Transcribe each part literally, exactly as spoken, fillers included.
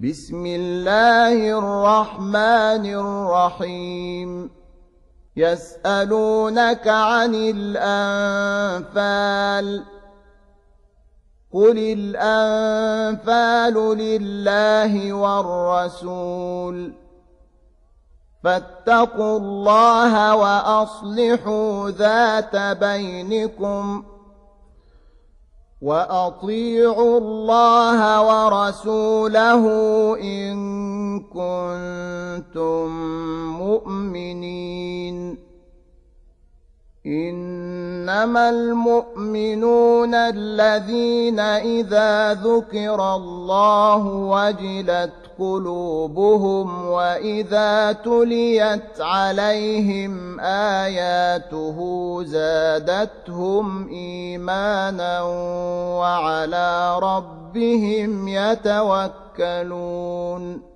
بسم الله الرحمن الرحيم يسألونك عن الأنفال قل الأنفال لله والرسول فاتقوا الله وأصلحوا ذات بينكم وأطيعوا الله ورسوله إن كنتم مؤمنين إنما المؤمنون الذين إذا ذكر الله وجلت قلوبهم وإذا تليت عليهم آياته زادتهم إيمانا وعلى ربهم يتوكلون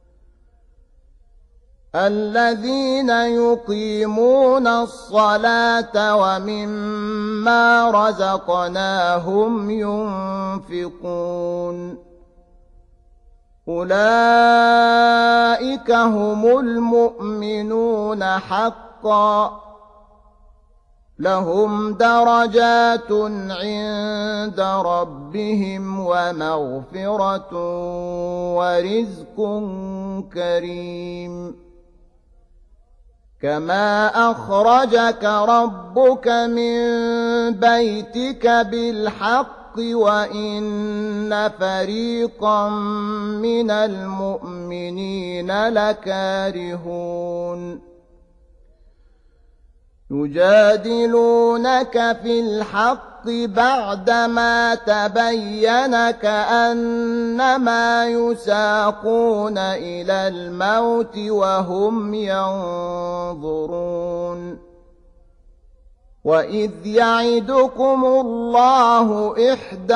الذين يقيمون الصلاة ومما رزقناهم ينفقون أولئك هم المؤمنون حقا لهم درجات عند ربهم ومغفرة ورزق كريم كما أخرجك ربك من بيتك بالحق وإن فريقا من المؤمنين لكارهون يجادلونك في الحق بعدما تبين كأنما يساقون إلى الموت وهم ينظرون وإذ يعدكم الله إحدى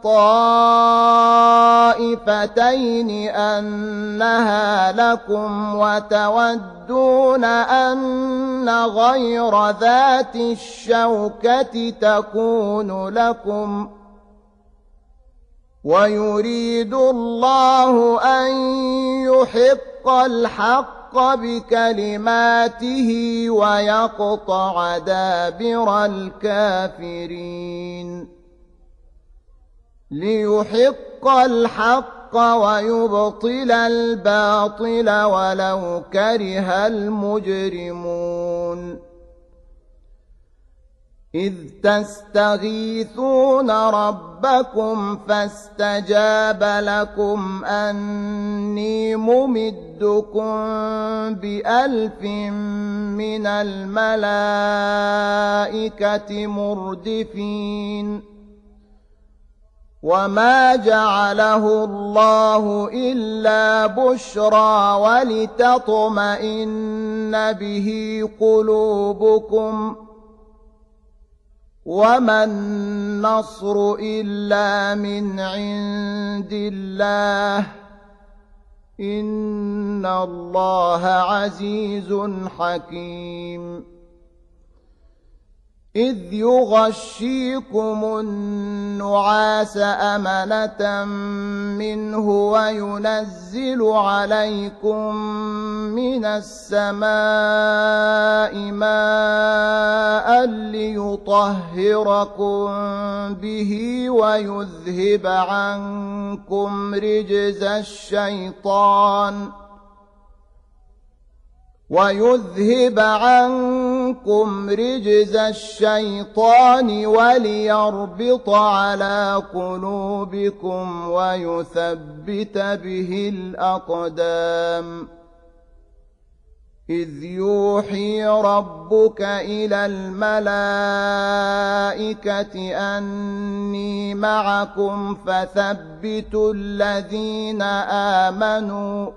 الطائفتين أنها لكم وتودون أن غير ذات الشوكة تكون لكم ويريد الله أن يحق الحق بكلماته ويقطع دابر الكافرين ليحق الحق ويبطل الباطل ولو كره المجرمون إذ تستغيثون ربكم فاستجاب لكم أني ممدكم بألف من الملائكة مردفين وما جعله الله إلا بشرى ولتطمئن به قلوبكم وما النصر إلا من عند الله إن الله عزيز حكيم إذ يغشيكم النعاس أمنة منه وينزل عليكم من السماء ماء ليطهركم به ويذهب عنكم رجز الشيطان ويذهب عنكم رجز الشيطان وليربط على قلوبكم ويثبت به الأقدام إذ يوحي ربك إلى الملائكة أني معكم فثبتوا الذين آمنوا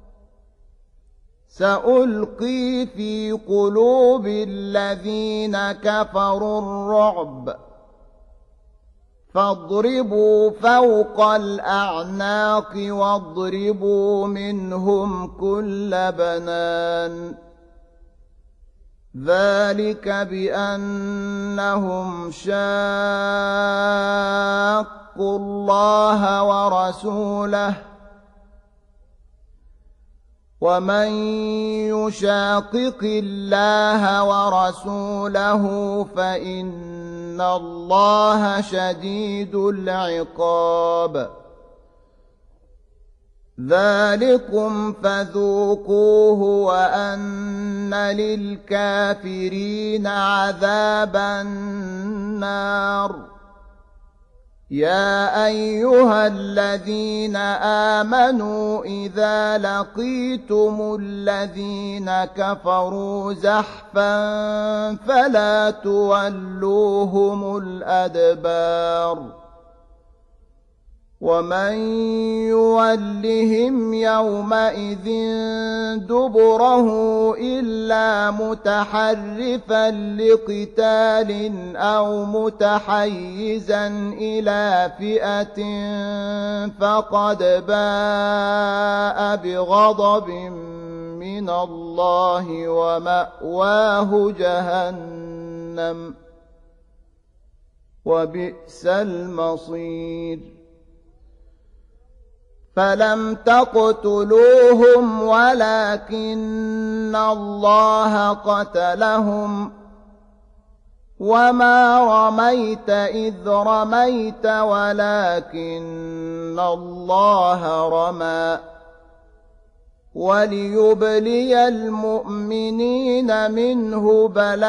سألقي في قلوب الذين كفروا الرعب فاضربوا فوق الأعناق واضربوا منهم كل بنان ذلك بأنهم شاقوا الله ورسوله ومن يشاقق الله ورسوله فإن الله شديد العقاب. ذلكم فذوقوه وأن للكافرين عذاب النار. يا أيها الذين آمنوا إذا لقيتم الذين كفروا زحفا فلا تولوهم الأدبار. ومن يولهم يومئذ دبره إلا متحرفا لقتال أو متحيزا إلى فئة فقد باء بغضب من الله ومأواه جهنم وبئس المصير. فلم تقتلوهم ولكن الله قتلهم وما رميت إذ رميت ولكن الله رمى وليبلي المؤمنين منه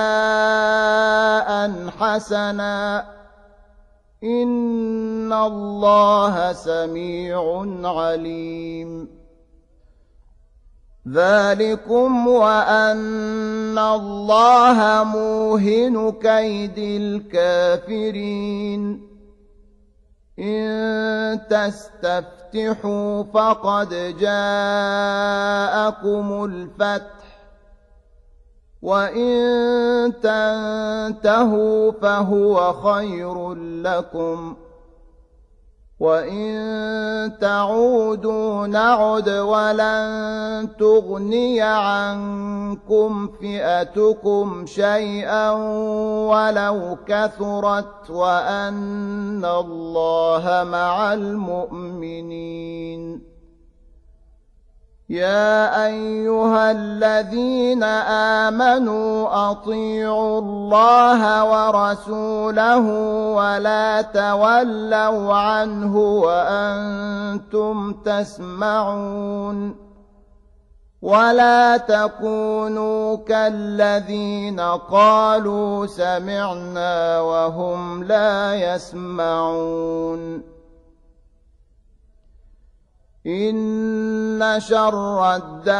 بلاء حسنا إن الله سميع عليم. ذلكم وأن الله موهن كيد الكافرين. إن تستفتحوا فقد جاءكم الفتح وإن تنتهوا فهو خير لكم وإن تعودوا نعد ولن تغني عنكم فئتكم شيئا ولو كثرت وأن الله مع المؤمنين. يا أيها الذين آمنوا أطيعوا الله ورسوله ولا تولوا عنه وأنتم تسمعون ولا تكونوا كالذين قالوا سمعنا وهم لا يسمعون. إن شر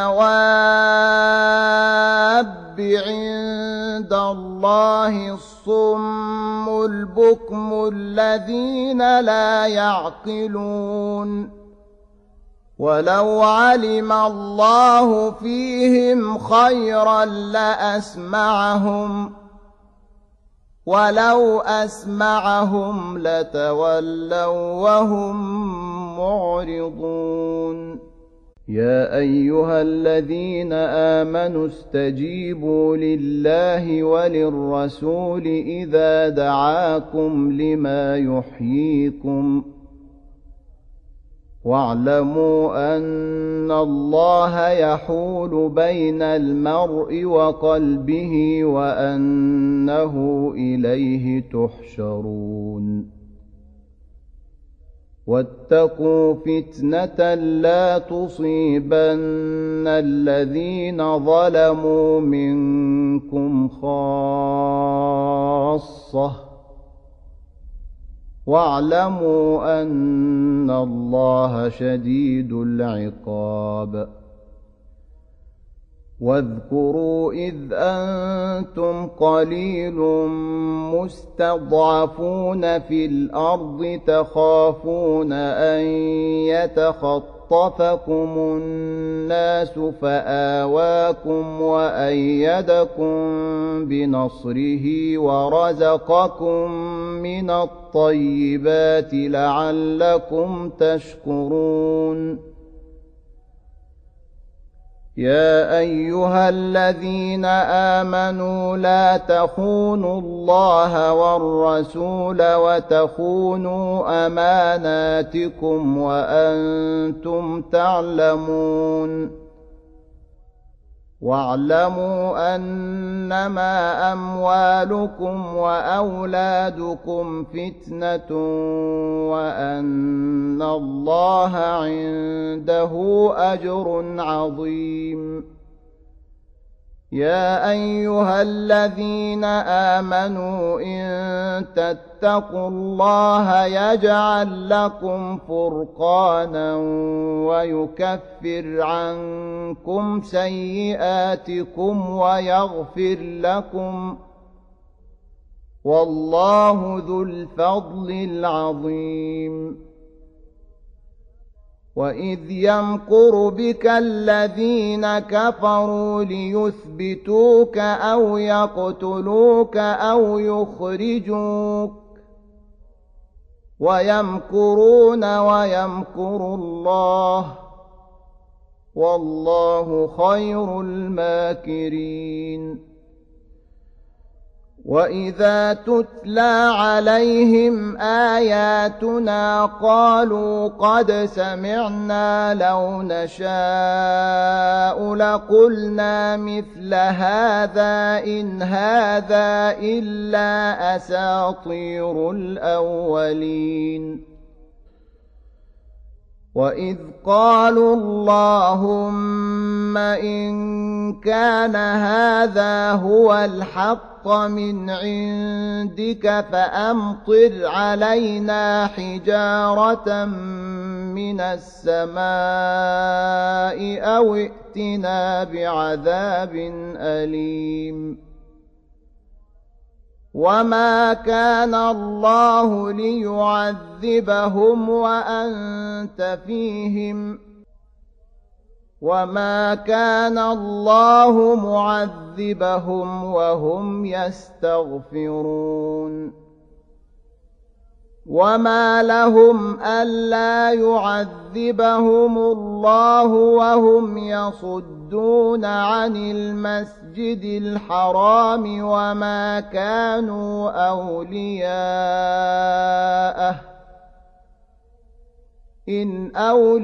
الدواب عند الله الصم البكم الذين لا يعقلون. ولو علم الله فيهم خيرا لأسمعهم ولو أسمعهم لتولوا وهم معرضون. يا أيها الذين آمنوا استجيبوا لله وللرسول إذا دعاكم لما يحييكم واعلموا أن الله يحول بين المرء وقلبه وأنه إليه تحشرون. واتقوا فتنة لا تصيبن الذين ظلموا منكم خاصة واعلموا أن الله شديد العقاب. واذكروا إذ أنتم قليل مستضعفون في الأرض تخافون أن يتخطفكم الناس فآواكم وأيدكم بنصره ورزقكم من الطيبات لعلكم تشكرون. يا أيها الذين آمنوا لا تخونوا الله والرسول وتخونوا أماناتكم وأنتم تعلمون. يا أيها الذين آمنوا لا تخونوا الله والرسول وتخونوا أماناتكم وأنتم تعلمون. يا أيها الذين آمنوا لا تخونوا الله والرسول وتخونوا أماناتكم وأنتم تعلمون. يا أيها الذين آمنوا لا تخونوا الله والرسول وتخونوا أماناتكم وأنتم تعلمون. واعلموا أنما أموالكم وأولادكم فتنة وأن الله عنده أجر عظيم. يا أيها الذين آمنوا إن تتقوا الله يجعل لكم فرقانا ويكفر عنكم سيئاتكم ويغفر لكم، والله ذو الفضل العظيم. وإذ يمكر بك الذين كفروا ليثبتوك أو يقتلوك أو يخرجوك ويمكرون ويمكر الله والله خير الماكرين. وإذا تتلى عليهم آياتنا قالوا قد سمعنا لو نشاء لقلنا مثل هذا إن هذا إلا أساطير الأولين. وإذ قالوا اللهم إن كان هذا هو الحق من عندك فأمطر علينا حجارة من السماء أو ائتنا بعذاب أليم. وما كان الله ليعذبهم وأنت فيهم وما كان الله معذبهم وهم يستغفرون. وما لهم ألا يعذبهم الله وهم يصدون عن المسجد الحرام وما كانوا أولياءه إن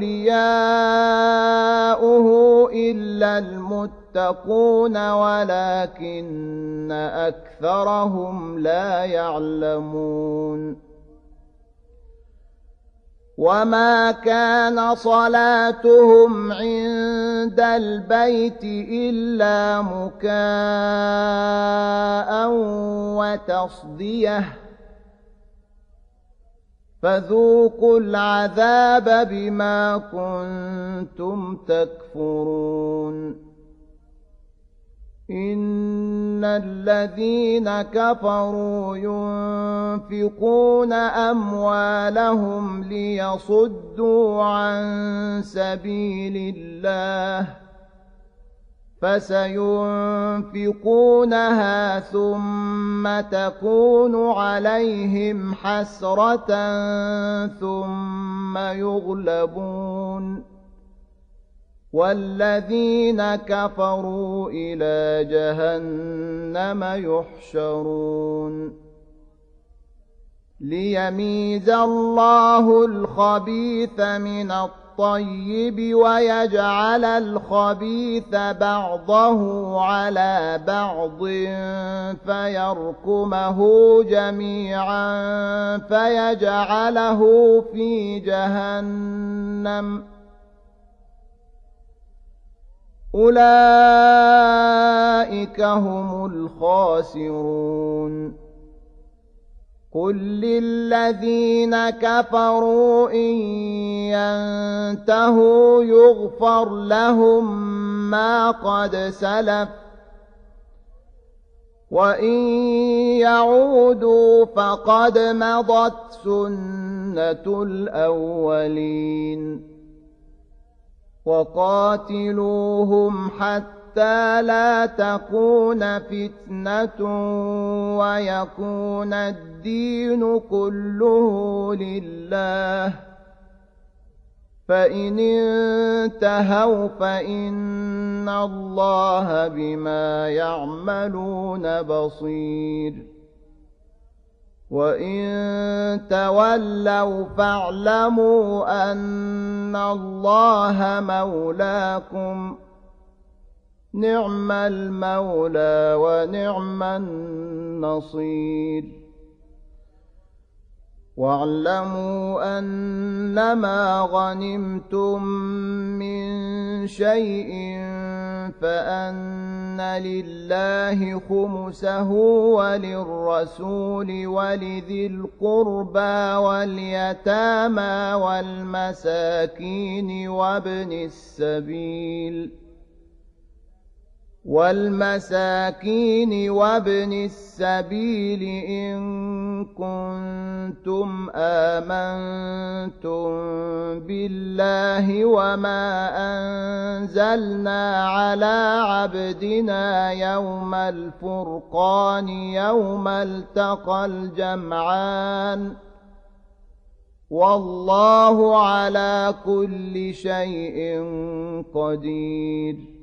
أولياؤه إلا المتقون ولكن أكثرهم لا يعلمون. وما كان صلاتهم عند البيت إلا مكاء وتصدية فذوقوا العذاب بما كنتم تكفرون. إن الذين كفروا ينفقون أموالهم ليصدوا عن سبيل الله فسينفقونها ثم تكون عليهم حسرة ثم يغلبون والذين كفروا إلى جهنم يحشرون. ليميز الله الخبيث من الطيب ويجعل الخبيث بعضه على بعض فيركمه جميعا فيجعله في جهنم أولئك هم الخاسرون. قل للذين كفروا إن ينتهوا يغفر لهم ما قد سلف وإن يعودوا فقد مضت سنة الأولين. وقاتلوهم حتى لا تكون فتنة ويكون الدين كله لله فإن انتهوا فإن الله بما يعملون بصير. وإن تولوا فاعلموا أن الله مولاكم نعم المولى ونعم النصير واعلموا أنما غنمتم من شيء فأن لله خمسه وللرسول ولذي القربى واليتامى والمساكين وابن السبيل والمساكين وابن السبيل إن كنتم آمنتم بالله وما أنزلنا على عبدنا يوم الفرقان يوم التقى الجمعان والله على كل شيء قدير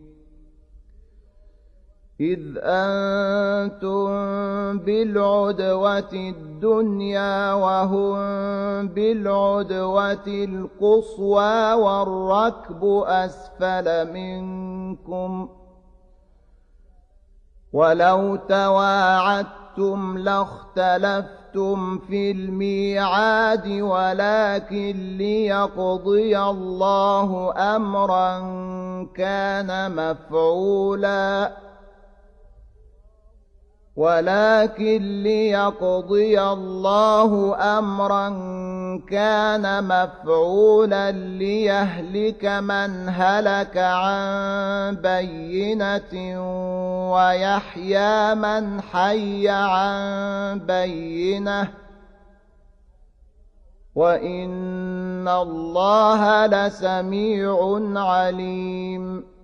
إذ أنتم بالعدوة الدنيا وهم بالعدوة القصوى والركب أسفل منكم ولو تواعدتم لاختلفتم في الميعاد ولكن ليقضي الله أمرا كان مفعولا ولكن ليقضي الله أمرا كان مفعولا ليهلك من هلك عن بينة ويحيى من حي عن بينة وإن الله لسميع عليم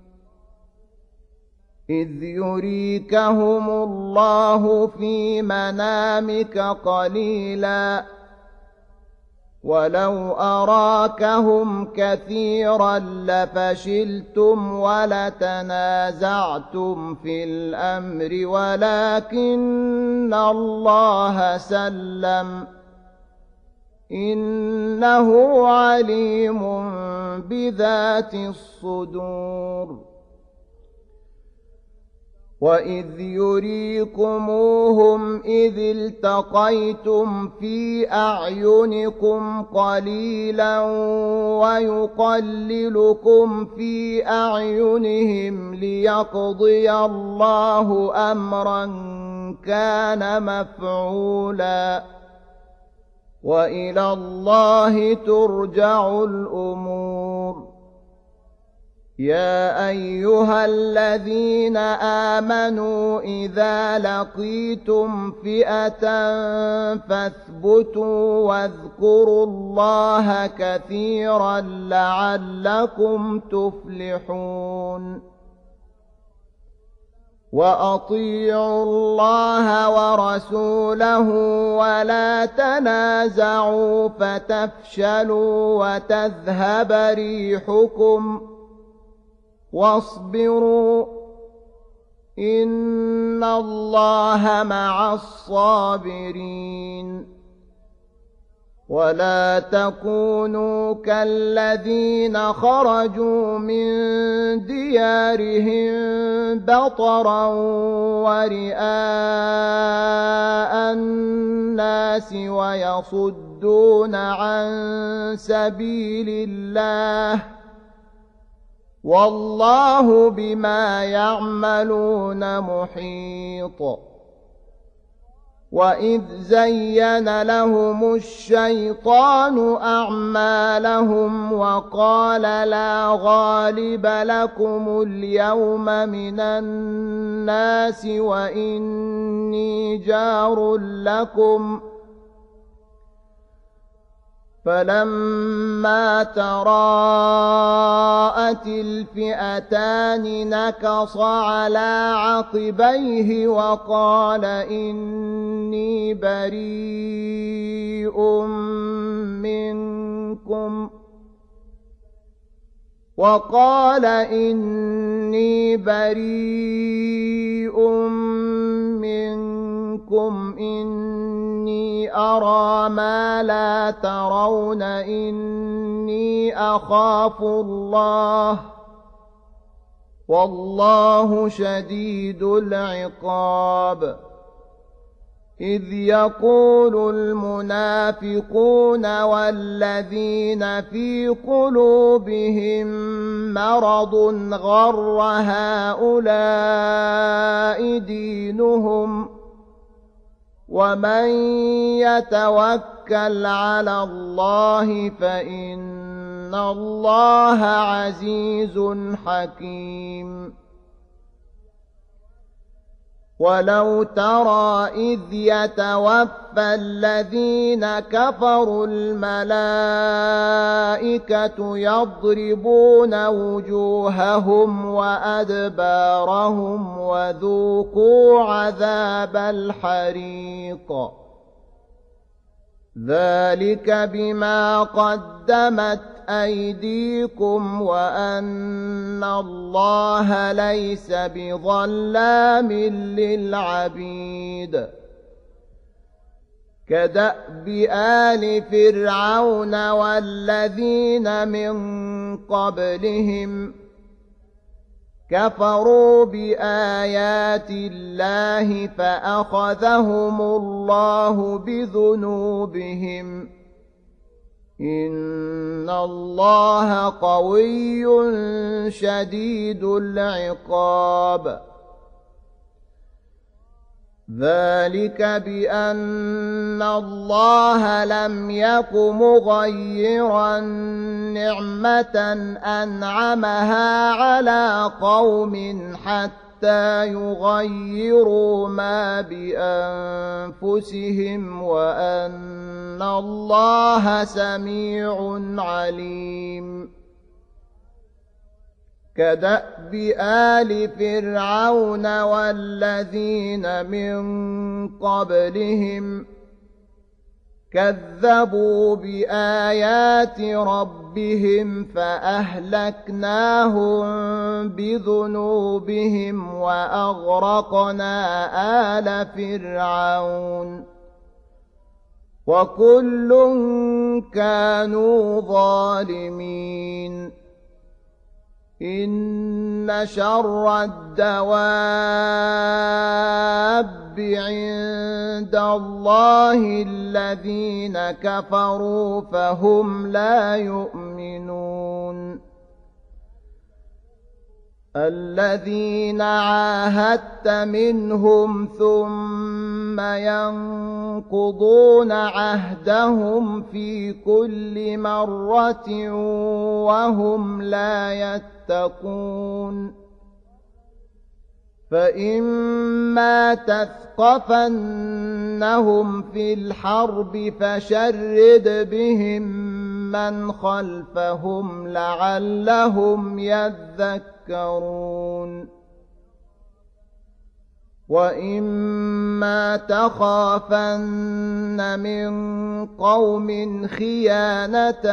إذ يريكهم الله في منامك قليلا ولو أراكهم كثيرا لفشلتم ولتنازعتم في الأمر ولكن الله سلم إنه عليم بذات الصدور وإذ يريكموهم إذ التقيتم في أعينكم قليلا ويقللكم في أعينهم ليقضي الله أمرا كان مفعولا وإلى الله ترجع الأمور يا أيها الذين آمنوا إذا لقيتم فئة فاثبتوا واذكروا الله كثيرا لعلكم تفلحون وأطيعوا الله ورسوله ولا تنازعوا فتفشلوا وتذهب ريحكم واصبروا إن الله مع الصابرين ولا تكونوا كالذين خرجوا من ديارهم بطرا ورئاء الناس ويصدون عن سبيل الله والله بما يعملون محيط وإذ زين لهم الشيطان أعمالهم وقال لا غالب لكم اليوم من الناس وإني جار لكم فلما تراءت الفئتان نكص على عقبيه وقال إني بريء منكم وقال إني بريء منكم إني أرى ما لا ترون إني أخاف الله والله شديد العقاب. إذ يقول المنافقون والذين في قلوبهم مرض غر هؤلاء دينهم ومن يتوكل على الله فإن الله عزيز حكيم. ولو ترى إذ يتوفى الذين كفروا الملائكة يضربون وجوههم وأدبارهم وذوقوا عذاب الحريق ذلك بما قدمت أيديكم وأن الله ليس بظلام للعبيد. كدأب آل فرعون والذين من قبلهم كفروا بآيات الله فأخذهم الله بذنوبهم إن الله قوي شديد العقاب. ذلك بأن الله لم يك مغيرا نعمة أنعمها على قوم حتى يغيروا ما بأنفسهم وأن الله سميع عليم. كدأب آل فرعون والذين من قبلهم كذبوا بآيات ربهم فأهلكناهم بذنوبهم وأغرقنا آل فرعون وكل كانوا ظالمين. إن شر الدواب عند الله الذين كفروا فهم لا يؤمنون. الذين عاهدت منهم ثم ينقضون عهدهم في كل مرة وهم لا يتقون. فإما تثقفنهم في الحرب فشرد بهم من خلفهم لعلهم يذكرون. وإما تخافن من قوم خيانة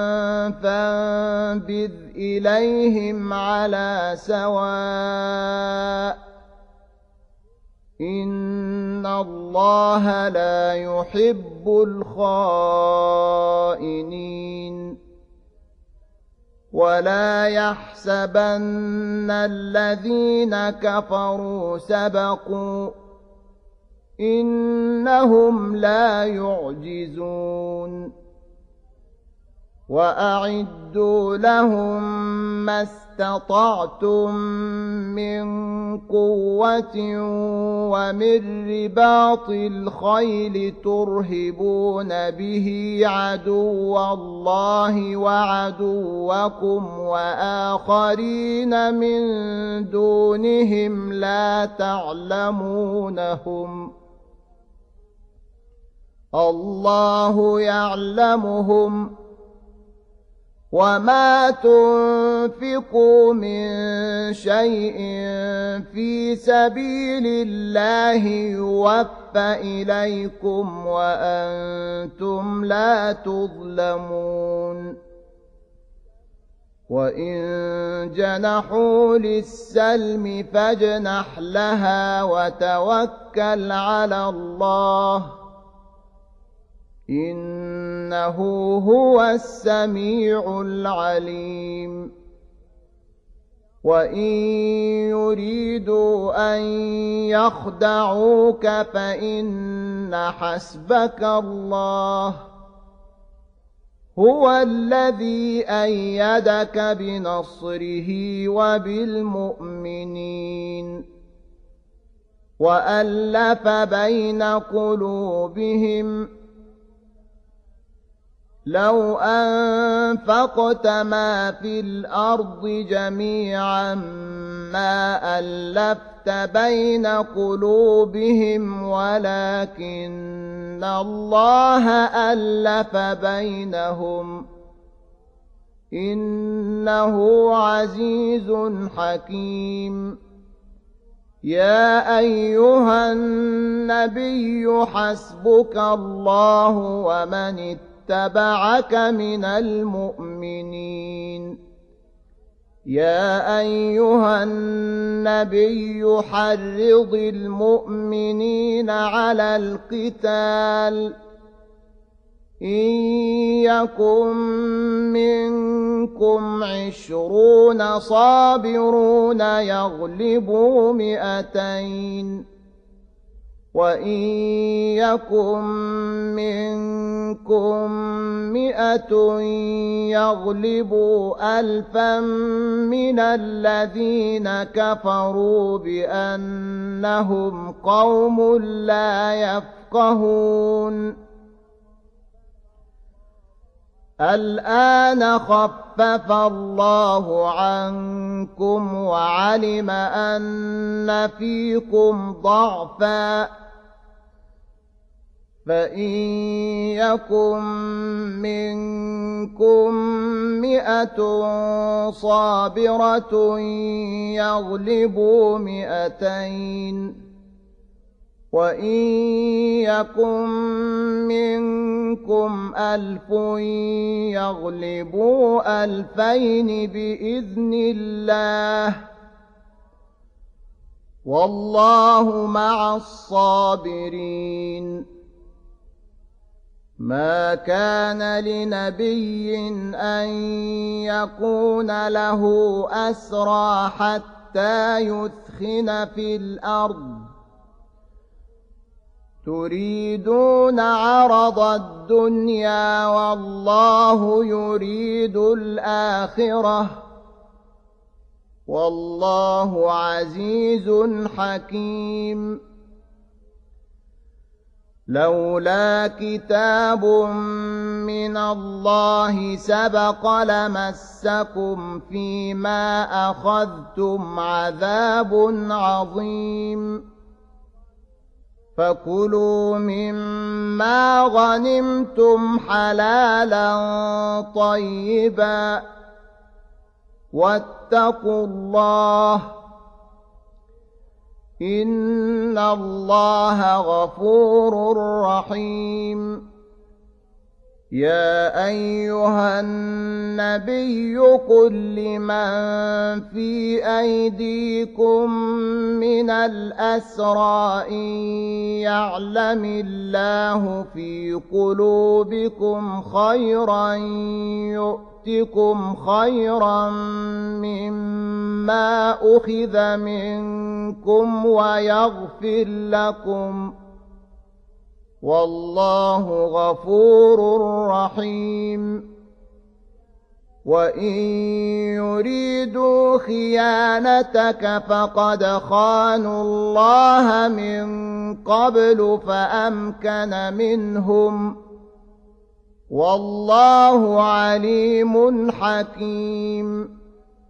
فانبذ إليهم على سواء إن الله لا يحب الخائنين. ولا يحسبن الذين كفروا سبقوا إنهم لا يعجزون. وأعدوا لهم ما استطعتم من قوة ومن رباط الخيل ترهبون به عدو الله وعدوكم وآخرين من دونهم لا تعلمونهم الله يعلمهم. وما تنفقوا من شيء في سبيل الله يوفى إليكم وأنتم لا تظلمون. وإن جنحوا للسلم فاجنح لها وتوكل على الله إنه هو السميع العليم. وإن يريدوا أن يخدعوك فإن حسبك الله هو الذي أيدك بنصره وبالمؤمنين وألف بين قلوبهم لو أنفقت ما في الأرض جميعا ما ألفت بين قلوبهم ولكن الله ألف بينهم إنه عزيز حكيم. يا أيها النبي حسبك الله ومن اتبعك من المؤمنين. يا أيها النبي حرض المؤمنين على القتال إن يكن منكم عشرون صابرون يغلبوا مئتين وإن يكن منكم مئة يغلبوا ألفا من الذين كفروا بأنهم قوم لا يفقهون. الآن خفف الله عنكم وعلم أن فيكم ضعفا فإن يكن منكم مئة صابرة يغلبوا مئتين وإن يكن منكم ألف يغلبوا ألفين بإذن الله والله مع الصابرين. ما كان لنبي أن يكون له أسرى حتى يثخن في الأرض تريدون عرض الدنيا والله يريد الآخرة والله عزيز حكيم. لولا كتاب من الله سبق لمسكم فيما أخذتم عذاب عظيم. فكلوا مما غنمتم حلالا طيبا واتقوا الله إن الله غفور رحيم. يا أيها النبي قل لمن في أيديكم من الأسرى إن يعلم الله في قلوبكم خيرا يؤتكم خيرا مما أخذ منكم ويغفر لكم والله غفور رحيم. وإن يريدوا خيانتك فقد خانوا الله من قبل فأمكن منهم والله عليم حكيم.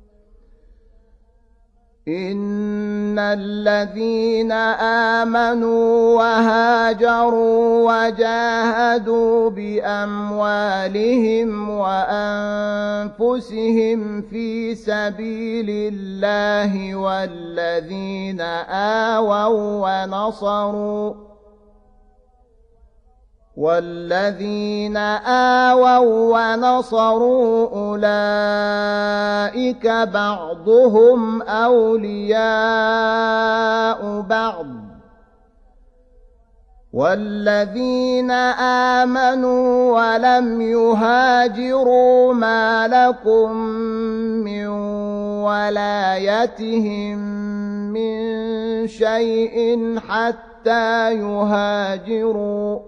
إن الذين آمنوا وهاجروا وجاهدوا بأموالهم وأنفسهم في سبيل الله والذين آووا ونصروا والذين آووا ونصروا أولئك بعضهم أولياء بعض والذين آمنوا ولم يهاجروا ما لكم من ولايتهم من شيء حتى يهاجروا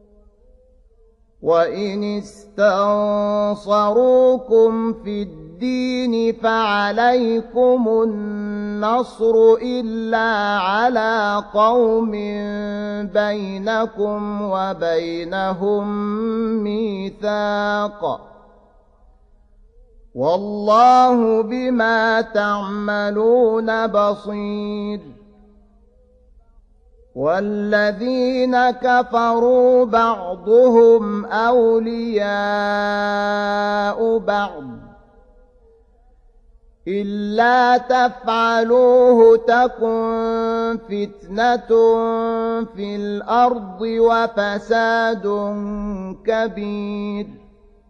وإن استنصروكم في الدين فعليكم النصر إلا على قوم بينكم وبينهم ميثاق والله بما تعملون بصير والذين كفروا بعضهم أولياء بعض إلا تفعلوه تكن فتنة في الأرض وفساد كبير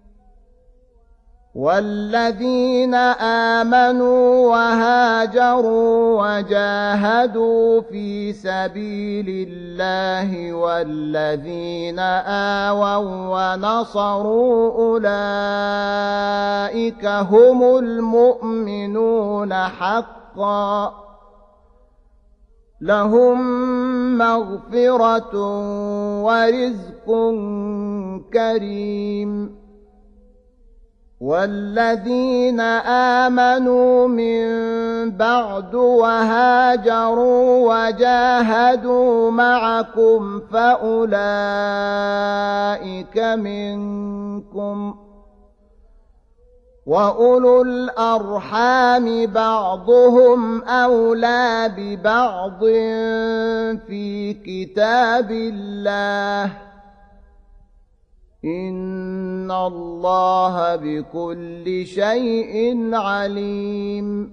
والذين آمنوا وهاجروا وجاهدوا في سبيل الله والذين آووا ونصروا أولئك هم المؤمنون حقا لهم مغفرة ورزق كريم والذين آمنوا من بعد وهاجروا وجاهدوا معكم فأولئك منكم وأولو الأرحام بعضهم أولى ببعض في كتاب الله إن الله بكل شيء عليم